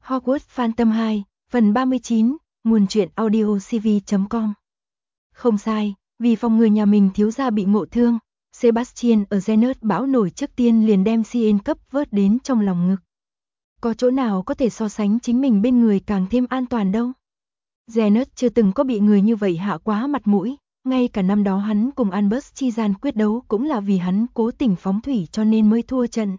Hogwarts Phantom 2, phần 39, nguồn truyện audio cv.com. Không sai, vì phòng người nhà mình thiếu gia bị ngộ thương, Sebastian ở Xenos bão nổi trước tiên liền đem Cien cấp vớt đến trong lòng ngực. Có chỗ nào có thể so sánh chính mình bên người càng thêm an toàn đâu. Xenos chưa từng có bị người như vậy hạ quá mặt mũi, ngay cả năm đó hắn cùng Albus chi gian quyết đấu cũng là vì hắn cố tình phóng thủy cho nên mới thua trận.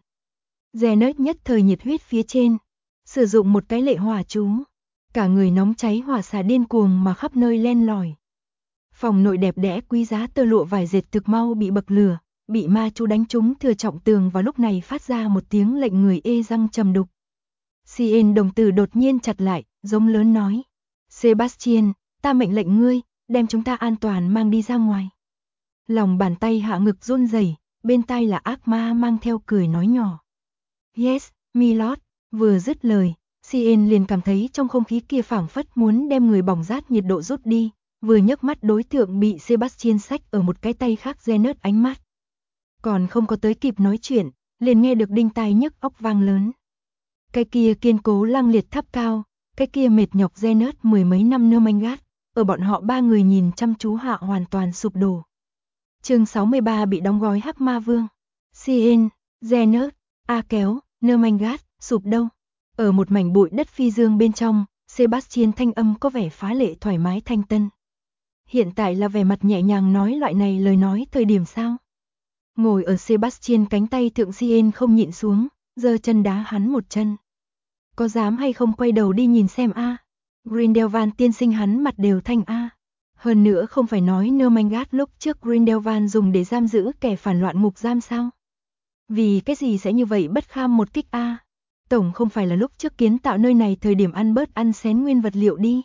Xenos nhất thời nhiệt huyết phía trên, sử dụng một cái lệ hỏa chú, cả người nóng cháy hỏa xả điên cuồng mà khắp nơi len lỏi. Phòng nội đẹp đẽ quý giá tơ lụa vải dệt thực mau bị bậc lửa, bị ma chú đánh trúng thừa trọng tường và lúc này phát ra một tiếng lệnh người ê răng trầm đục. Cien đồng tử đột nhiên chặt lại, giống lớn nói: Sebastian, ta mệnh lệnh ngươi, đem chúng ta an toàn mang đi ra ngoài. Lòng bàn tay hạ ngực run rẩy, bên tai là ác ma mang theo cười nói nhỏ: Yes, milord. Vừa dứt lời, Cien liền cảm thấy trong không khí kia phảng phất muốn đem người bỏng rát nhiệt độ rút đi, vừa nhấc mắt đối tượng bị Sebastian xách ở một cái tay khác Xenos ánh mắt. Còn không có tới kịp nói chuyện, liền nghe được đinh tai nhức óc vang lớn. Cái kia kiên cố lăng liệt tháp cao, cái kia mệt nhọc Xenos mười mấy năm Nomengat, ở bọn họ ba người nhìn chăm chú hạ hoàn toàn sụp đổ. Chương 63 bị đóng gói hắc ma vương. Cien, Xenos, A kéo, Nomengat, sụp đâu? Ở một mảnh bụi đất phi dương bên trong, Sebastian thanh âm có vẻ phá lệ thoải mái thanh tân. Hiện tại là vẻ mặt nhẹ nhàng nói loại này lời nói thời điểm sao? Ngồi ở Sebastian cánh tay thượng Cien không nhịn xuống, giơ chân đá hắn một chân. Có dám hay không quay đầu đi nhìn xem a? Grindelwald tiên sinh hắn mặt đều thanh a. Hơn nữa không phải nói Nomengat lúc trước Grindelwald dùng để giam giữ kẻ phản loạn ngục giam sao? Vì cái gì sẽ như vậy bất kham một kích a? Tổng không phải là lúc trước kiến tạo nơi này thời điểm ăn bớt ăn xén nguyên vật liệu đi.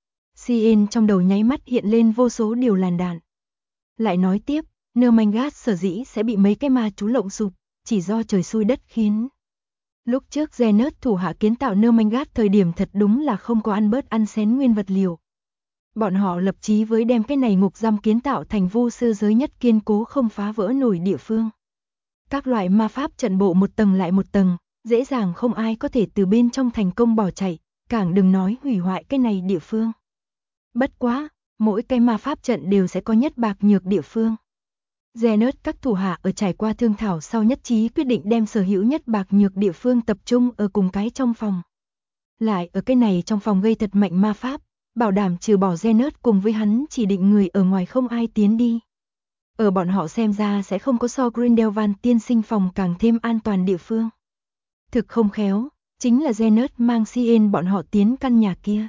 Cien trong đầu nháy mắt hiện lên vô số điều làn đạn. Lại nói tiếp, Nomengat sở dĩ sẽ bị mấy cái ma chú lộng sụp, chỉ do trời xui đất khiến. Lúc trước Xenos thủ hạ kiến tạo Nomengat thời điểm thật đúng là không có ăn bớt ăn xén nguyên vật liệu. Bọn họ lập chí với đem cái này ngục giam kiến tạo thành vô sư giới nhất kiên cố không phá vỡ nổi địa phương. Các loại ma pháp trận bộ một tầng lại một tầng, dễ dàng không ai có thể từ bên trong thành công bỏ chạy, càng đừng nói hủy hoại cái này địa phương. Bất quá, mỗi cái ma pháp trận đều sẽ có nhất bạc nhược địa phương. Xenos các thủ hạ ở trải qua thương thảo sau nhất trí quyết định đem sở hữu nhất bạc nhược địa phương tập trung ở cùng cái trong phòng. Lại ở cái này trong phòng gây thật mạnh ma pháp, bảo đảm trừ bỏ Xenos cùng với hắn chỉ định người ở ngoài không ai tiến đi. Ở bọn họ xem ra sẽ không có so Grindelwald tiên sinh phòng càng thêm an toàn địa phương. Thực không khéo, chính là Xenos mang Cien bọn họ tiến căn nhà kia.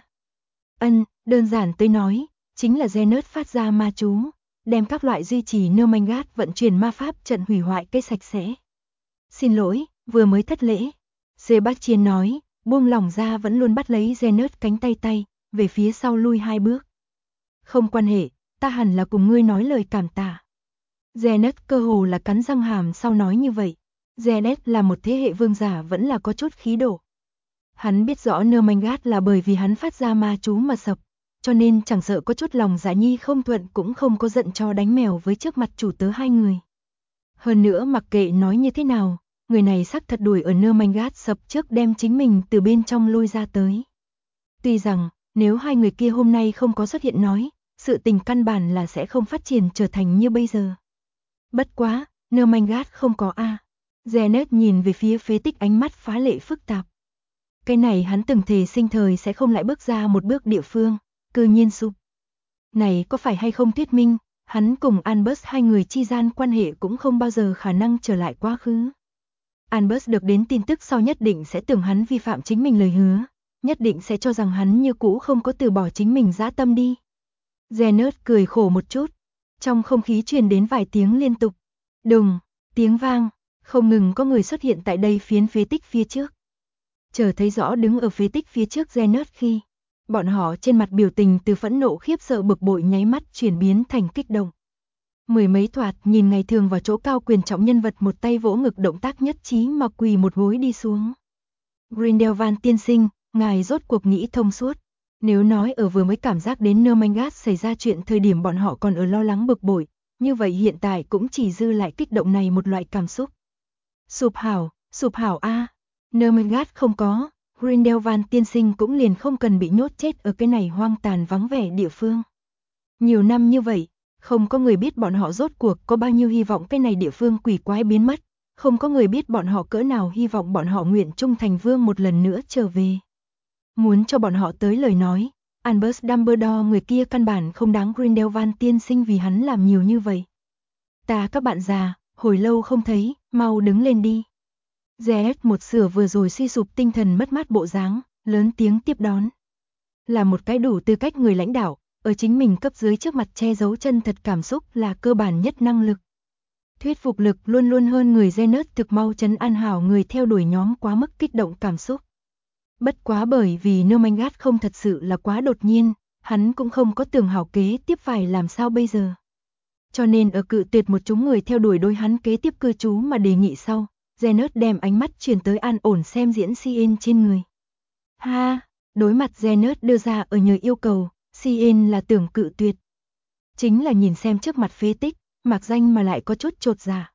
Đơn giản tới nói, chính là Xenos phát ra ma chú, đem các loại duy trì Nomengat vận chuyển ma pháp trận hủy hoại cái sạch sẽ. Xin lỗi, vừa mới thất lễ. Sebastian nói, buông lỏng ra vẫn luôn bắt lấy Xenos cánh tay, về phía sau lui 2 bước. Không quan hệ, ta hẳn là cùng ngươi nói lời cảm tạ. Xenos cơ hồ là cắn răng hàm sau nói như vậy. Xenos là một thế hệ vương giả vẫn là có chút khí độ. Hắn biết rõ Nomengat là bởi vì hắn phát ra ma chú mà sập, cho nên chẳng sợ có chút lòng dạ nhi không thuận cũng không có giận cho đánh mèo với trước mặt chủ tớ hai người. Hơn nữa mặc kệ nói như thế nào, người này xác thật đuổi ở Nomengat sập trước đem chính mình từ bên trong lôi ra tới. Tuy rằng, nếu hai người kia hôm nay không có xuất hiện nói, sự tình căn bản là sẽ không phát triển trở thành như bây giờ. Bất quá, Nomengat không có a. Xenos nhìn về phía phế tích ánh mắt phá lệ phức tạp. Cái này hắn từng thề sinh thời sẽ không lại bước ra một bước địa phương, cư nhiên sụp. Này có phải hay không thuyết minh, hắn cùng Albus hai người chi gian quan hệ cũng không bao giờ khả năng trở lại quá khứ. Albus được đến tin tức sau nhất định sẽ tưởng hắn vi phạm chính mình lời hứa, nhất định sẽ cho rằng hắn như cũ không có từ bỏ chính mình dã tâm đi. Xenos cười khổ một chút, trong không khí truyền đến vài tiếng liên tục. Đùng, tiếng vang, không ngừng có người xuất hiện tại đây phiến phế tích phía trước. Chờ thấy rõ đứng ở phế tích phía trước Xenos khi, bọn họ trên mặt biểu tình từ phẫn nộ khiếp sợ bực bội nháy mắt chuyển biến thành kích động. Mười mấy thoạt nhìn ngày thường vào chỗ cao quyền trọng nhân vật một tay vỗ ngực động tác nhất trí mà quỳ một gối đi xuống. Grindelwald tiên sinh, ngài rốt cuộc nghĩ thông suốt. Nếu nói ở vừa mới cảm giác đến Nomengat xảy ra chuyện thời điểm bọn họ còn ở lo lắng bực bội, như vậy hiện tại cũng chỉ dư lại kích động này một loại cảm xúc. Sụp hảo a. Nomengat không có, Grindelwald tiên sinh cũng liền không cần bị nhốt chết ở cái này hoang tàn vắng vẻ địa phương. Nhiều năm như vậy, không có người biết bọn họ rốt cuộc có bao nhiêu hy vọng cái này địa phương quỷ quái biến mất, không có người biết bọn họ cỡ nào hy vọng bọn họ nguyện trung thành vương một lần nữa trở về. Muốn cho bọn họ tới lời nói, Albus Dumbledore người kia căn bản không đáng Grindelwald tiên sinh vì hắn làm nhiều như vậy. Ta các bạn già, hồi lâu không thấy, mau đứng lên đi. GS một sửa vừa rồi suy sụp tinh thần mất mát bộ dáng, lớn tiếng tiếp đón. Là một cái đủ tư cách người lãnh đạo, ở chính mình cấp dưới trước mặt che giấu chân thật cảm xúc là cơ bản nhất năng lực. Thuyết phục lực luôn luôn hơn người Zeus thực mau trấn an hảo người theo đuổi nhóm quá mức kích động cảm xúc. Bất quá bởi vì Nomengat không thật sự là quá đột nhiên, hắn cũng không có tưởng hảo kế tiếp phải làm sao bây giờ. Cho nên ở cự tuyệt một chúng người theo đuổi đối hắn kế tiếp cư trú mà đề nghị sau, Zeus đem ánh mắt chuyển tới an ổn xem diễn Cien trên người. Ha, đối mặt Zeus đưa ra ở nhờ yêu cầu, Cien là tưởng cự tuyệt. Chính là nhìn xem trước mặt phế tích, mặc danh mà lại có chút chột dạ.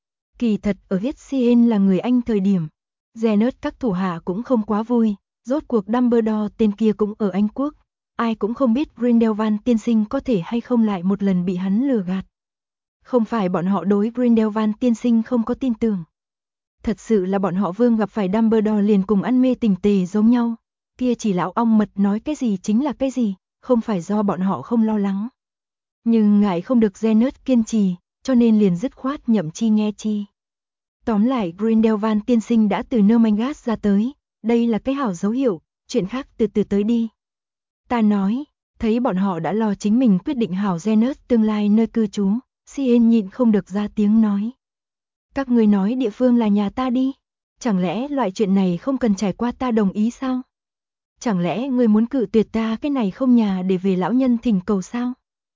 Kỳ thật ở viết Cien là người Anh thời điểm, Zeus các thủ hạ cũng không quá vui, rốt cuộc Dumbledore tên kia cũng ở Anh quốc, ai cũng không biết Grindelwald tiên sinh có thể hay không lại một lần bị hắn lừa gạt. Không phải bọn họ đối Grindelwald tiên sinh không có tin tưởng. Thật sự là bọn họ vương gặp phải Dumbledore liền cùng ăn mê tình tề giống nhau, kia chỉ lão ong mật nói cái gì chính là cái gì, không phải do bọn họ không lo lắng. Nhưng ngại không được Zeus kiên trì, cho nên liền dứt khoát nhậm chi nghe chi. Tóm lại Grindelwald tiên sinh đã từ Nomengat ra tới, đây là cái hảo dấu hiệu, chuyện khác từ từ tới đi. Ta nói, thấy bọn họ đã lo chính mình quyết định hảo Zeus tương lai nơi cư trú, Cien nhịn không được ra tiếng nói. Các người nói địa phương là nhà ta đi, chẳng lẽ loại chuyện này không cần trải qua ta đồng ý sao? Chẳng lẽ người muốn cự tuyệt ta cái này không nhà để về lão nhân thỉnh cầu sao?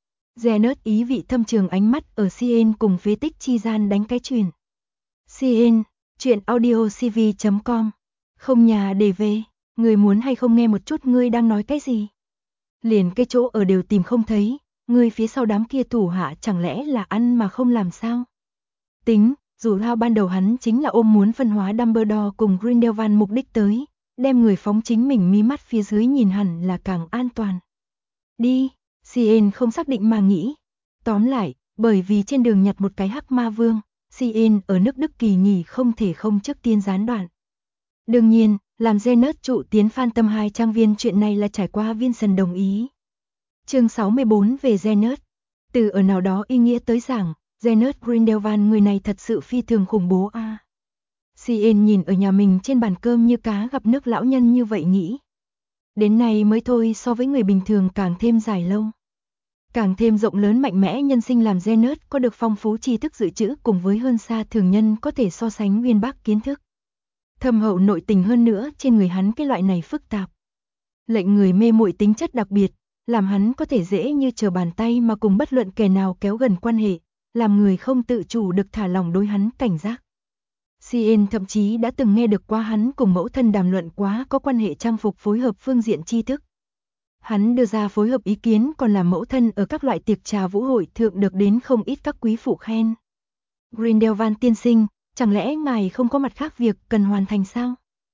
Zeus ý vị thâm trường ánh mắt ở Cien cùng phế tích chi gian đánh cái truyền. Cien, chuyện audiocv.com, không nhà để về, người muốn hay không nghe một chút ngươi đang nói cái gì? Liền cái chỗ ở đều tìm không thấy, ngươi phía sau đám kia thủ hạ chẳng lẽ là ăn mà không làm sao? Tính, dù sao ban đầu hắn chính là ôm muốn phân hóa Dumbledore cùng Grindelwald mục đích tới, đem người phóng chính mình mí mắt phía dưới nhìn hẳn là càng an toàn. Đi, Cien không xác định mà nghĩ. Tóm lại, bởi vì trên đường nhặt một cái hắc ma vương, Cien ở nước Đức kỳ nghỉ không thể không trước tiên gián đoạn. Đương nhiên, làm Zeus trụ tiến Phantom 2 trang viên chuyện này là trải qua Vincent đồng ý. Chương 64 về Zeus. Từ ở nào đó ý nghĩa tới rằng, Zeus Grindelwald người này thật sự phi thường khủng bố a. Cien nhìn ở nhà mình trên bàn cơm như cá gặp nước lão nhân như vậy nghĩ. Đến nay mới thôi so với người bình thường càng thêm dài lâu. Càng thêm rộng lớn mạnh mẽ nhân sinh làm Zeus có được phong phú tri thức dự trữ cùng với hơn xa thường nhân có thể so sánh uyên bác kiến thức. Thâm hậu nội tình hơn nữa trên người hắn cái loại này phức tạp. Lệnh người mê muội tính chất đặc biệt, làm hắn có thể dễ như trở bàn tay mà cùng bất luận kẻ nào kéo gần quan hệ, làm người không tự chủ được thả lòng đối hắn cảnh giác. Cien thậm chí đã từng nghe được qua hắn cùng mẫu thân đàm luận quá có quan hệ trang phục phối hợp phương diện tri thức. Hắn đưa ra phối hợp ý kiến còn làm mẫu thân ở các loại tiệc trà vũ hội thượng được đến không ít các quý phụ khen. Grindelwald tiên sinh, chẳng lẽ ngài không có mặt khác việc cần hoàn thành sao?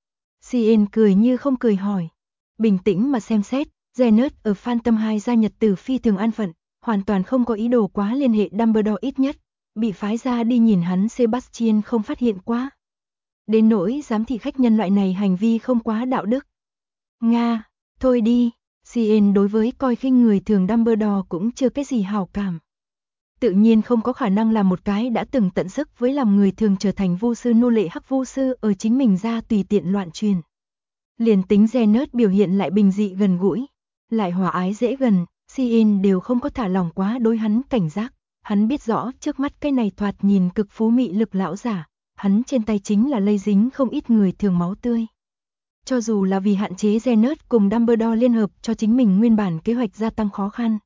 Cien cười như không cười hỏi. Bình tĩnh mà xem xét, Zeus ở Phantom 2 gia nhật tử phi thường an phận, hoàn toàn không có ý đồ quá liên hệ Dumbledore ít nhất, bị phái ra đi nhìn hắn Sebastian không phát hiện quá. Đến nỗi giám thị khách nhân loại này hành vi không quá đạo đức. Nga, thôi đi, Cien đối với coi khinh người thường Dumbledore cũng chưa cái gì hảo cảm. Tự nhiên không có khả năng làm một cái đã từng tận sức với làm người thường trở thành vu sư nô lệ hắc vu sư ở chính mình ra tùy tiện loạn truyền. Liền tính Zeus biểu hiện lại bình dị gần gũi, lại hòa ái dễ gần, Cien đều không có thả lỏng quá đối hắn cảnh giác. Hắn biết rõ trước mắt cái này thoạt nhìn cực phú mị lực lão giả, hắn trên tay chính là lây dính không ít người thường máu tươi. Cho dù là vì hạn chế Zeus cùng Dumbledore liên hợp cho chính mình nguyên bản kế hoạch gia tăng khó khăn.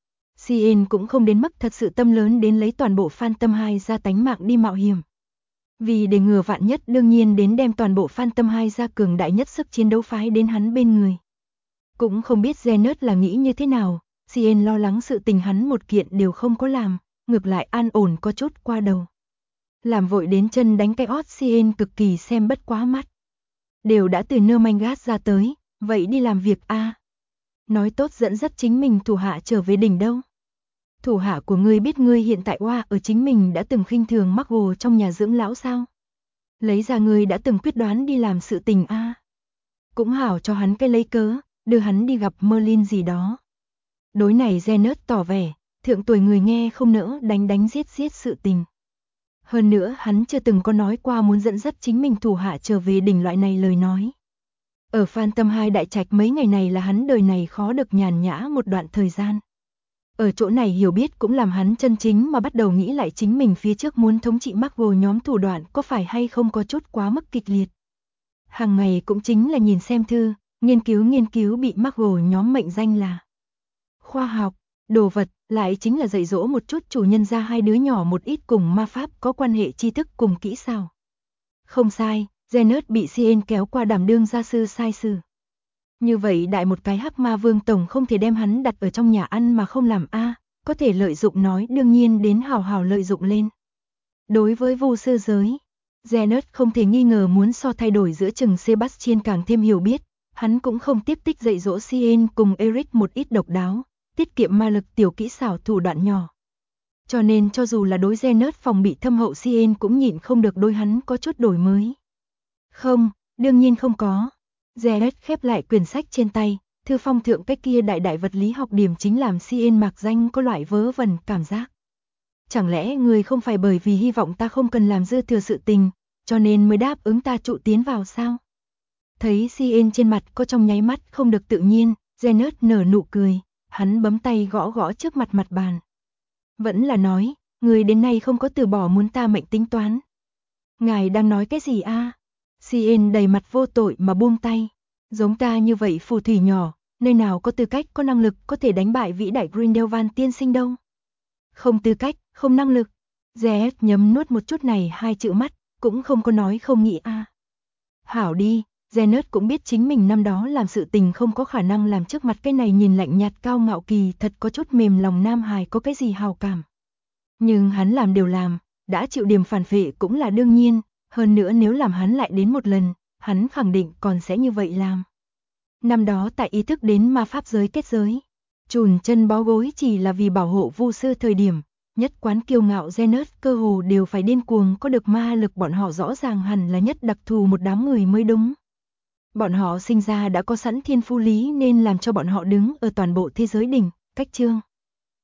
Cien cũng không đến mức thật sự tâm lớn đến lấy toàn bộ Phantom 2 ra tánh mạng đi mạo hiểm. Vì để ngừa vạn nhất đương nhiên đến đem toàn bộ Phantom 2 ra cường đại nhất sức chiến đấu phái đến hắn bên người. Cũng không biết Zeus là nghĩ như thế nào, Cien lo lắng sự tình hắn một kiện đều không có làm, ngược lại an ổn có chút qua đầu. Làm vội đến chân đánh cái ót Cien cực kỳ xem bất quá mắt. đều đã từ Nermangat ra tới, vậy đi làm việc a. Nói tốt dẫn dắt chính mình thủ hạ trở về đỉnh đâu. Thủ hạ của ngươi biết ngươi hiện tại ở chính mình đã từng khinh thường Margot trong nhà dưỡng lão sao? Lấy ra ngươi đã từng quyết đoán đi làm sự tình a. Cũng hảo cho hắn cái lấy cớ, đưa hắn đi gặp Merlin gì đó. Đối này Zenet tỏ vẻ, thượng tuổi người nghe không nỡ đánh giết sự tình. Hơn nữa hắn chưa từng có nói qua muốn dẫn dắt chính mình thủ hạ trở về đỉnh loại này lời nói. Ở Phantom 2 đại trạch mấy ngày này là hắn đời này khó được nhàn nhã một đoạn thời gian. Ở chỗ này hiểu biết cũng làm hắn chân chính mà bắt đầu nghĩ lại chính mình phía trước muốn thống trị Margot nhóm thủ đoạn có phải hay không có chút quá mức kịch liệt. Hàng ngày cũng chính là nhìn xem thư, nghiên cứu bị Margot nhóm mệnh danh là khoa học, đồ vật, lại chính là dạy dỗ một chút chủ nhân ra hai đứa nhỏ một ít cùng ma pháp có quan hệ tri thức cùng kỹ xảo. Không sai, Zenet bị Cien kéo qua đảm đương gia sư sai sự. Như vậy đại một cái hắc ma vương tổng không thể đem hắn đặt ở trong nhà ăn mà không làm a, có thể lợi dụng nói đương nhiên đến hào hào lợi dụng lên. Đối với vu sư giới, Zenet không thể nghi ngờ muốn so thay đổi giữa chừng Sebastian càng thêm hiểu biết, hắn cũng không tiếp tích dạy dỗ Cien cùng Eric một ít độc đáo, tiết kiệm ma lực tiểu kỹ xảo thủ đoạn nhỏ. Cho nên cho dù là đối Zenet phòng bị thâm hậu Cien cũng nhịn không được đối hắn có chút đổi mới. Không, đương nhiên không có. Zenet khép lại quyển sách trên tay, thư phong thượng cái kia đại vật lý học điểm chính làm Cien mạc danh có loại vớ vẩn cảm giác. Chẳng lẽ người không phải bởi vì hy vọng ta không cần làm dư thừa sự tình, cho nên mới đáp ứng ta trụ tiến vào sao? Thấy Cien trên mặt có trong nháy mắt không được tự nhiên, Zenet nở nụ cười, hắn bấm tay gõ trước mặt bàn. Vẫn là nói, người đến nay không có từ bỏ muốn ta mệnh tính toán. Ngài đang nói cái gì a? Cien đầy mặt vô tội mà buông tay. Giống ta như vậy phù thủy nhỏ, nơi nào có tư cách có năng lực có thể đánh bại vĩ đại Grindelwald tiên sinh đâu. Không tư cách, không năng lực. Zenet nhấm nuốt một chút này hai chữ mắt, cũng không có nói không nghĩ a. Hảo đi, Zenet cũng biết chính mình năm đó làm sự tình không có khả năng làm trước mặt cái này nhìn lạnh nhạt cao ngạo kỳ thật có chút mềm lòng nam hài có cái gì hào cảm. Nhưng hắn làm đều làm, đã chịu điểm phản phệ cũng là đương nhiên, hơn nữa nếu làm hắn lại đến một lần, hắn khẳng định còn sẽ như vậy làm. Năm đó tại ý thức đến ma pháp giới kết giới, chùn chân bó gối chỉ là vì bảo hộ vu sư thời điểm, nhất quán kiêu ngạo Zenet cơ hồ đều phải điên cuồng có được ma lực bọn họ rõ ràng hẳn là nhất đặc thù một đám người mới đúng. Bọn họ sinh ra đã có sẵn thiên phu lý nên làm cho bọn họ đứng ở toàn bộ thế giới đỉnh, cách chương.